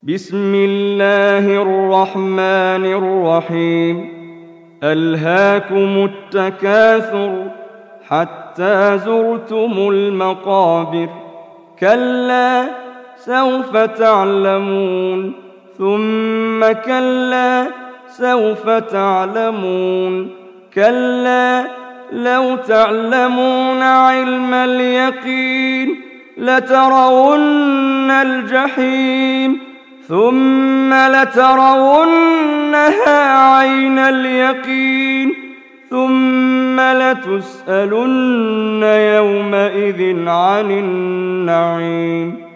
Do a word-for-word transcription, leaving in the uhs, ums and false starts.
بسم الله الرحمن الرحيم ألهاكم التكاثر حتى زرتم المقابر كلا سوف تعلمون ثم كلا سوف تعلمون كلا لو تعلمون علم اليقين لترون الجحيم ثم لترونها عين اليقين ثم لتسألن يومئذ عن النعيم